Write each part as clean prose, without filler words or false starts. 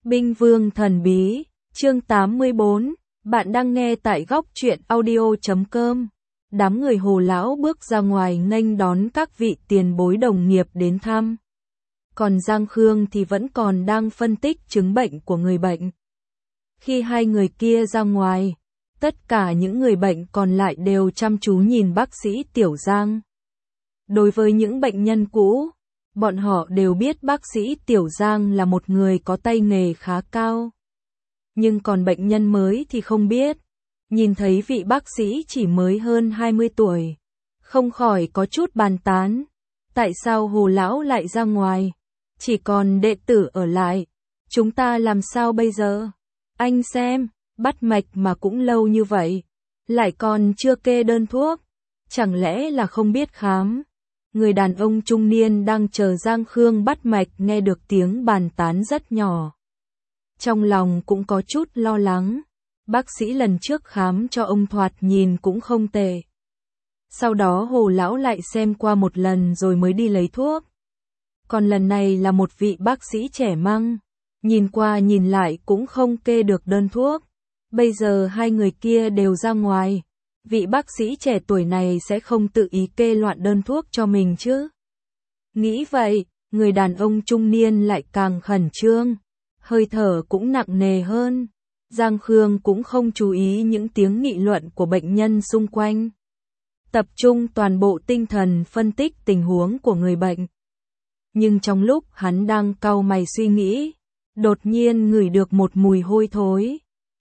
Binh Vương Thần Bí, chương 84, bạn đang nghe tại góc truyện audio.com. Đám người Hồ lão bước ra ngoài nghênh đón các vị tiền bối đồng nghiệp đến thăm. Còn Giang Khương thì vẫn còn đang phân tích chứng bệnh của người bệnh. Khi hai người kia ra ngoài, tất cả những người bệnh còn lại đều chăm chú nhìn bác sĩ Tiểu Giang. Đối với những bệnh nhân cũ, bọn họ đều biết bác sĩ Tiểu Giang là một người có tay nghề khá cao. Nhưng còn bệnh nhân mới thì không biết. Nhìn thấy vị bác sĩ chỉ mới hơn 20 tuổi, không khỏi có chút bàn tán. Tại sao Hồ lão lại ra ngoài? Chỉ còn đệ tử ở lại. Chúng ta làm sao bây giờ? Anh xem, bắt mạch mà cũng lâu như vậy, lại còn chưa kê đơn thuốc. Chẳng lẽ là không biết khám? Người đàn ông trung niên đang chờ Giang Khương bắt mạch nghe được tiếng bàn tán rất nhỏ. Trong lòng cũng có chút lo lắng. Bác sĩ lần trước khám cho ông thoạt nhìn cũng không tệ. Sau đó Hồ lão lại xem qua một lần rồi mới đi lấy thuốc. Còn lần này là một vị bác sĩ trẻ măng, nhìn qua nhìn lại cũng không kê được đơn thuốc. Bây giờ hai người kia đều ra ngoài, vị bác sĩ trẻ tuổi này sẽ không tự ý kê loạn đơn thuốc cho mình chứ. Nghĩ vậy, người đàn ông trung niên lại càng khẩn trương, hơi thở cũng nặng nề hơn. Giang Khương cũng không chú ý những tiếng nghị luận của bệnh nhân xung quanh. Tập trung toàn bộ tinh thần phân tích tình huống của người bệnh. Nhưng trong lúc hắn đang cau mày suy nghĩ, đột nhiên ngửi được một mùi hôi thối.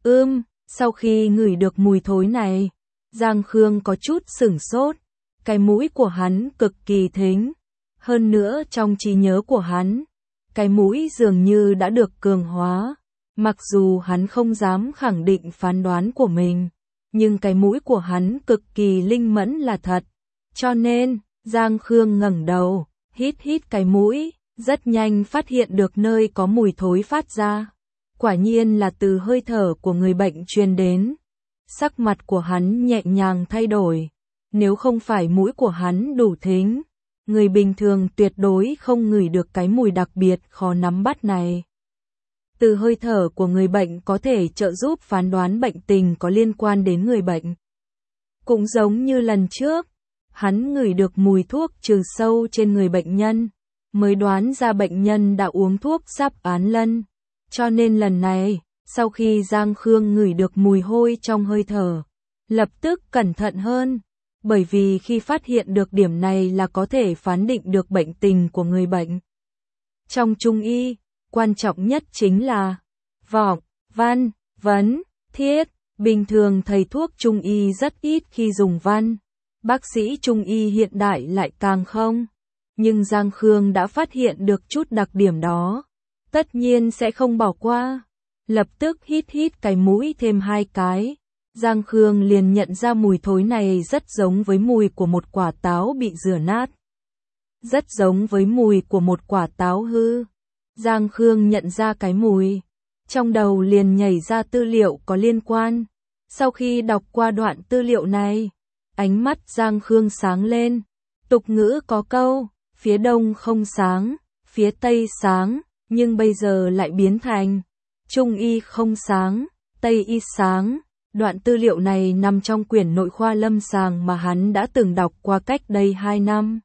Sau khi ngửi được mùi thối này, Giang Khương có chút sửng sốt. Cái mũi của hắn cực kỳ thính. Hơn nữa trong trí nhớ của hắn, cái mũi dường như đã được cường hóa. Mặc dù hắn không dám khẳng định phán đoán của mình, nhưng cái mũi của hắn cực kỳ linh mẫn là thật. Cho nên, Giang Khương ngẩng đầu, hít cái mũi, rất nhanh phát hiện được nơi có mùi thối phát ra. Quả nhiên là từ hơi thở của người bệnh truyền đến. Sắc mặt của hắn nhẹ nhàng thay đổi. Nếu không phải mũi của hắn đủ thính, người bình thường tuyệt đối không ngửi được cái mùi đặc biệt khó nắm bắt này. Từ hơi thở của người bệnh có thể trợ giúp phán đoán bệnh tình có liên quan đến người bệnh. Cũng giống như lần trước, hắn ngửi được mùi thuốc trừ sâu trên người bệnh nhân, mới đoán ra bệnh nhân đã uống thuốc sáp án lân. Cho nên lần này, sau khi Giang Khương ngửi được mùi hôi trong hơi thở, lập tức cẩn thận hơn, bởi vì khi phát hiện được điểm này là có thể phán định được bệnh tình của người bệnh. Trong Trung y, quan trọng nhất chính là vọng, văn, vấn, thiết. Bình thường thầy thuốc Trung y rất ít khi dùng văn, bác sĩ Trung y hiện đại lại càng không. Nhưng Giang Khương đã phát hiện được chút đặc điểm đó, tất nhiên sẽ không bỏ qua. Lập tức hít cái mũi thêm 2 cái. Giang Khương liền nhận ra mùi thối này rất giống với mùi của một quả táo bị rửa nát. Rất giống với mùi của một quả táo hư. Giang Khương nhận ra cái mùi, trong đầu liền nhảy ra tư liệu có liên quan. Sau khi đọc qua đoạn tư liệu này, ánh mắt Giang Khương sáng lên. Tục ngữ có câu, phía đông không sáng, phía tây sáng, nhưng bây giờ lại biến thành Trung y không sáng, Tây y sáng. Đoạn tư liệu này nằm trong quyển nội khoa lâm sàng mà hắn đã từng đọc qua cách đây 2 năm.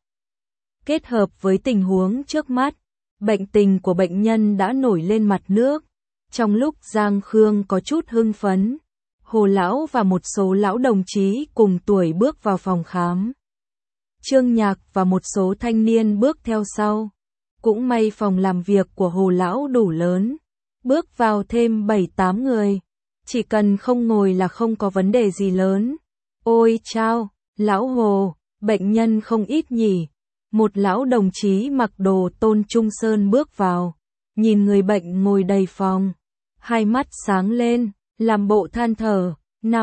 Kết hợp với tình huống trước mắt, bệnh tình của bệnh nhân đã nổi lên mặt nước. Trong lúc Giang Khương có chút hưng phấn, Hồ lão và một số lão đồng chí cùng tuổi bước vào phòng khám. Trương Nhạc và một số thanh niên bước theo sau. Cũng may phòng làm việc của Hồ lão đủ lớn, bước vào thêm 7-8 người. Chỉ cần không ngồi là không có vấn đề gì lớn. Ôi chao, lão Hồ, bệnh nhân không ít nhỉ. Một lão đồng chí mặc đồ Tôn Trung Sơn bước vào, nhìn người bệnh ngồi đầy phòng, hai mắt sáng lên, làm bộ than thở,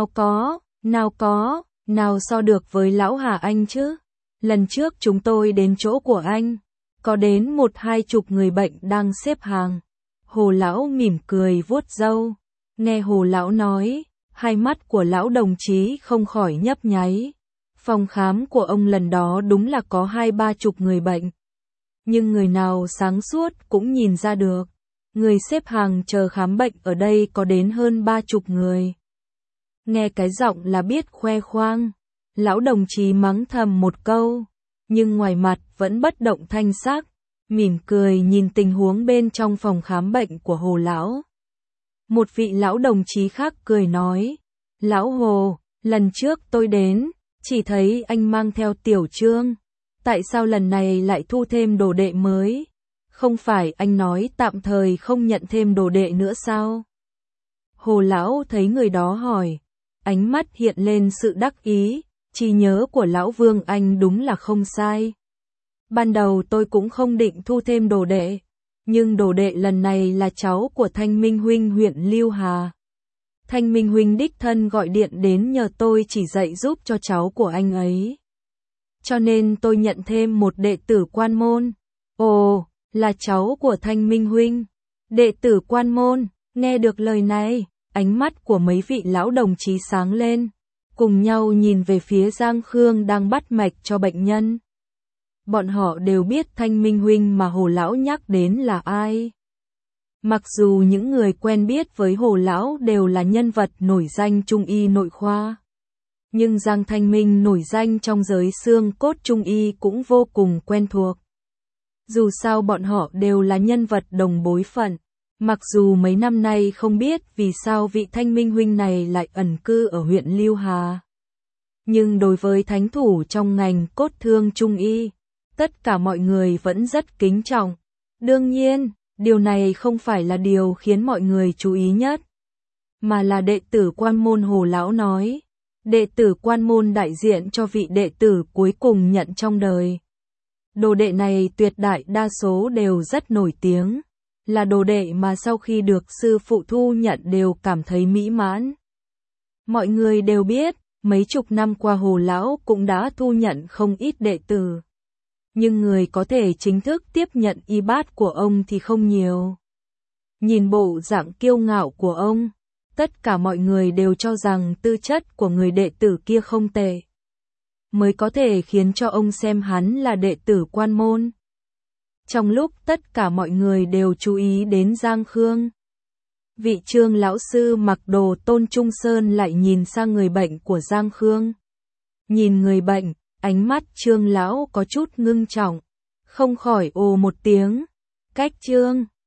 nào so được với lão Hà Anh chứ. Lần trước chúng tôi đến chỗ của anh, có đến 1-20 người bệnh đang xếp hàng. Hồ lão mỉm cười vuốt râu, nghe Hồ lão nói, hai mắt của lão đồng chí không khỏi nhấp nháy. Phòng khám của ông lần đó đúng là có 2-30 người bệnh. Nhưng người nào sáng suốt cũng nhìn ra được, Người xếp hàng chờ khám bệnh ở đây có đến hơn 30 người. Nghe cái giọng là biết khoe khoang, lão đồng chí mắng thầm một câu, nhưng ngoài mặt vẫn bất động thanh sắc, mỉm cười nhìn tình huống bên trong phòng khám bệnh của Hồ lão. Một vị lão đồng chí khác cười nói, lão Hồ, lần trước tôi đến, chỉ thấy anh mang theo Tiểu Trương, tại sao lần này lại thu thêm đồ đệ mới? Không phải anh nói tạm thời không nhận thêm đồ đệ nữa sao? Hồ lão thấy người đó hỏi, ánh mắt hiện lên sự đắc ý, trí nhớ của lão Vương anh đúng là không sai. Ban đầu tôi cũng không định thu thêm đồ đệ, nhưng đồ đệ lần này là cháu của Thanh Minh huynh huyện Lưu Hà. Thanh Minh huynh đích thân gọi điện đến nhờ tôi chỉ dạy giúp cho cháu của anh ấy. Cho nên tôi nhận thêm một đệ tử quan môn. Ồ, là cháu của Thanh Minh huynh. Đệ tử quan môn, nghe được lời này, ánh mắt của mấy vị lão đồng chí sáng lên, cùng nhau nhìn về phía Giang Khương đang bắt mạch cho bệnh nhân. Bọn họ đều biết Thanh Minh huynh mà Hồ lão nhắc đến là ai. Mặc dù những người quen biết với Hồ lão đều là nhân vật nổi danh trung y nội khoa, nhưng Giang Thanh Minh nổi danh trong giới xương cốt trung y cũng vô cùng quen thuộc. Dù sao bọn họ đều là nhân vật đồng bối phận, mặc dù mấy năm nay không biết vì sao vị Thanh Minh huynh này lại ẩn cư ở huyện Lưu Hà. Nhưng đối với thánh thủ trong ngành cốt thương trung y, tất cả mọi người vẫn rất kính trọng. Đương nhiên, điều này không phải là điều khiến mọi người chú ý nhất, mà là đệ tử quan môn Hồ lão nói. Đệ tử quan môn đại diện cho vị đệ tử cuối cùng nhận trong đời. Đồ đệ này tuyệt đại đa số đều rất nổi tiếng, là đồ đệ mà sau khi được sư phụ thu nhận đều cảm thấy mỹ mãn. Mọi người đều biết, mấy chục năm qua Hồ lão cũng đã thu nhận không ít đệ tử, nhưng người có thể chính thức tiếp nhận y bát của ông thì không nhiều. Nhìn bộ dạng kiêu ngạo của ông, tất cả mọi người đều cho rằng tư chất của người đệ tử kia không tệ, mới có thể khiến cho ông xem hắn là đệ tử quan môn. Trong lúc tất cả mọi người đều chú ý đến Giang Khương, vị Trương lão sư mặc đồ Tôn Trung Sơn lại nhìn sang người bệnh của Giang Khương. Nhìn người bệnh, ánh mắt Trương lão có chút ngưng trọng, không khỏi ồ một tiếng. Cách Trương